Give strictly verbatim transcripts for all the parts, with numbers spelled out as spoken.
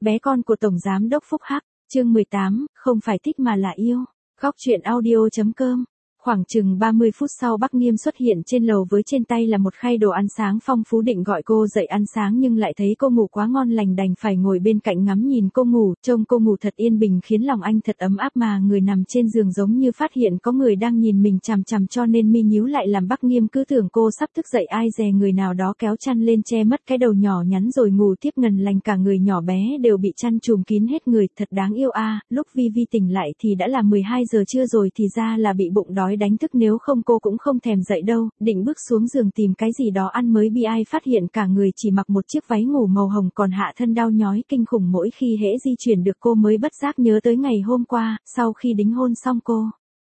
Bé con của Tổng Giám đốc Phúc Hắc, chương mười tám, không phải thích mà là yêu. Góc truyện audio.com. Khoảng chừng ba mươi phút sau Bắc Nghiêm xuất hiện trên lầu với trên tay là một khay đồ ăn sáng phong phú, định gọi cô dậy ăn sáng nhưng lại thấy cô ngủ quá ngon lành đành phải ngồi bên cạnh ngắm nhìn cô ngủ, trông cô ngủ thật yên bình khiến lòng anh thật ấm áp, mà người nằm trên giường giống như phát hiện có người đang nhìn mình chằm chằm cho nên mi nhíu lại, làm Bắc Nghiêm cứ tưởng cô sắp thức dậy, ai dè người nào đó kéo chăn lên che mất cái đầu nhỏ nhắn rồi ngủ tiếp ngần lành, cả người nhỏ bé đều bị chăn trùm kín hết người, thật đáng yêu a. À, lúc Vi Vi tỉnh lại thì đã là mười hai giờ trưa rồi, thì ra là bị bụng đói đánh thức, nếu không cô cũng không thèm dậy đâu, định bước xuống giường tìm cái gì đó ăn mới bi ai phát hiện cả người chỉ mặc một chiếc váy ngủ màu hồng, còn hạ thân đau nhói kinh khủng, mỗi khi hễ di chuyển được cô mới bất giác nhớ tới ngày hôm qua, sau khi đính hôn xong cô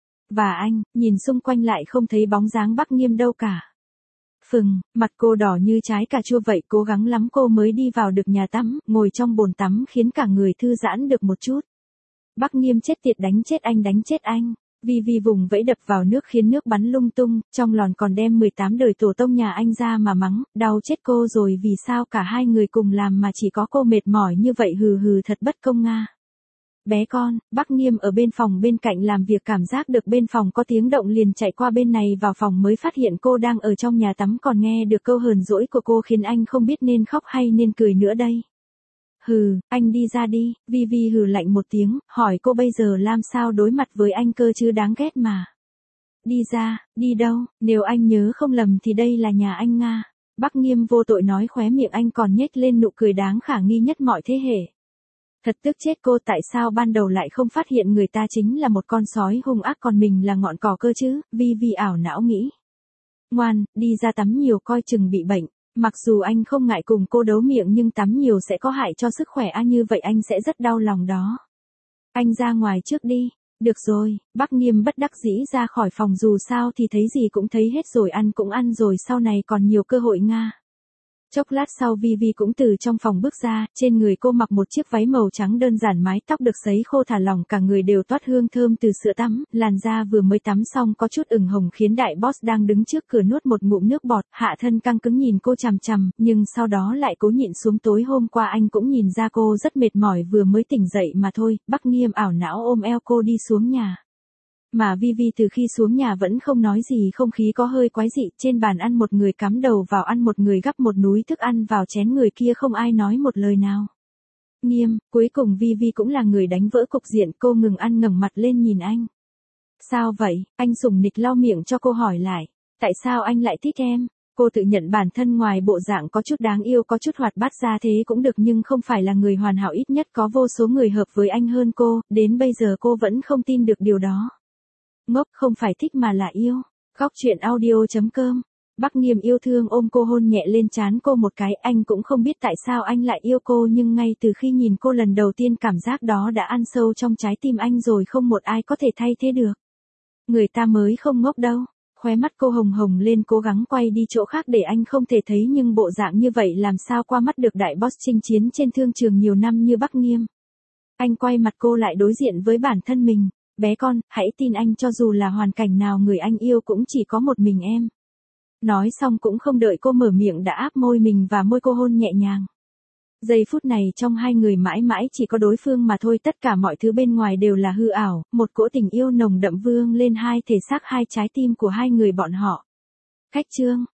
và anh, nhìn xung quanh lại không thấy bóng dáng Bắc Nghiêm đâu cả. Phừng, mặt cô đỏ như trái cà chua vậy, cố gắng lắm cô mới đi vào được nhà tắm, ngồi trong bồn tắm khiến cả người thư giãn được một chút. Bắc Nghiêm chết tiệt, đánh chết anh, đánh chết anh. Vi Vi vùng vẫy đập vào nước khiến nước bắn lung tung, trong lòn còn đem mười tám đời tổ tông nhà anh ra mà mắng, đau chết cô rồi, vì sao cả hai người cùng làm mà chỉ có cô mệt mỏi như vậy, hừ hừ, thật bất công nga. Bé con, Bắc Nghiêm ở bên phòng bên cạnh làm việc, cảm giác được bên phòng có tiếng động liền chạy qua bên này vào phòng, mới phát hiện cô đang ở trong nhà tắm, còn nghe được câu hờn dỗi của cô khiến anh không biết nên khóc hay nên cười nữa đây. Hừ, anh đi ra đi. Vi Vi hừ lạnh một tiếng, hỏi cô bây giờ làm sao đối mặt với anh cơ chứ, đáng ghét mà. Đi ra, đi đâu, nếu anh nhớ không lầm thì đây là nhà anh nga. Bắc Nghiêm vô tội nói, khóe miệng anh còn nhếch lên nụ cười đáng khả nghi nhất mọi thế hệ. Thật tức chết cô, tại sao ban đầu lại không phát hiện người ta chính là một con sói hung ác, còn mình là ngọn cỏ cơ chứ, Vi Vi ảo não nghĩ. Ngoan, đi ra tắm nhiều coi chừng bị bệnh. Mặc dù anh không ngại cùng cô đấu miệng nhưng tắm nhiều sẽ có hại cho sức khỏe, a như vậy anh sẽ rất đau lòng đó. Anh ra ngoài trước đi. Được rồi, Bắc Nghiêm bất đắc dĩ ra khỏi phòng, dù sao thì thấy gì cũng thấy hết rồi, ăn cũng ăn rồi, sau này còn nhiều cơ hội nga. Chốc lát sau Vi Vi cũng từ trong phòng bước ra, trên người cô mặc một chiếc váy màu trắng đơn giản, mái tóc được sấy khô thả lỏng, cả người đều toát hương thơm từ sữa tắm, làn da vừa mới tắm xong có chút ửng hồng khiến đại boss đang đứng trước cửa nuốt một ngụm nước bọt, hạ thân căng cứng nhìn cô chằm chằm, nhưng sau đó lại cố nhịn xuống, tối hôm qua anh cũng nhìn ra cô rất mệt mỏi, vừa mới tỉnh dậy mà thôi. Bắc Nghiêm ảo não ôm eo cô đi xuống nhà. Mà Vi Vi từ khi xuống nhà vẫn không nói gì, không khí có hơi quái dị, trên bàn ăn một người cắm đầu vào ăn, một người gắp một núi thức ăn vào chén người kia, không ai nói một lời nào. Nghiêm, cuối cùng Vi Vi cũng là người đánh vỡ cục diện, cô ngừng ăn ngẩng mặt lên nhìn anh. Sao vậy? Anh sủng nịch lau miệng cho cô, hỏi lại. Tại sao anh lại thích em? Cô tự nhận bản thân ngoài bộ dạng có chút đáng yêu, có chút hoạt bát ra thế cũng được, nhưng không phải là người hoàn hảo, ít nhất có vô số người hợp với anh hơn cô, đến bây giờ cô vẫn không tin được điều đó. Ngốc, không phải thích mà là yêu. Góc truyện audio.com. Bắc Nghiêm yêu thương ôm cô, hôn nhẹ lên trán cô một cái, anh cũng không biết tại sao anh lại yêu cô, nhưng ngay từ khi nhìn cô lần đầu tiên, cảm giác đó đã ăn sâu trong trái tim anh rồi, không một ai có thể thay thế được. Người ta mới không ngốc đâu. Khóe mắt cô hồng hồng lên, cố gắng quay đi chỗ khác để anh không thể thấy, nhưng bộ dạng như vậy làm sao qua mắt được đại boss chinh chiến trên thương trường nhiều năm như Bắc Nghiêm. Anh quay mặt cô lại đối diện với bản thân mình. Bé con, hãy tin anh, cho dù là hoàn cảnh nào người anh yêu cũng chỉ có một mình em. Nói xong cũng không đợi cô mở miệng đã áp môi mình và môi cô, hôn nhẹ nhàng. Giây phút này trong hai người mãi mãi chỉ có đối phương mà thôi, tất cả mọi thứ bên ngoài đều là hư ảo, một cỗ tình yêu nồng đậm vương lên hai thể xác, hai trái tim của hai người bọn họ. Khách trương,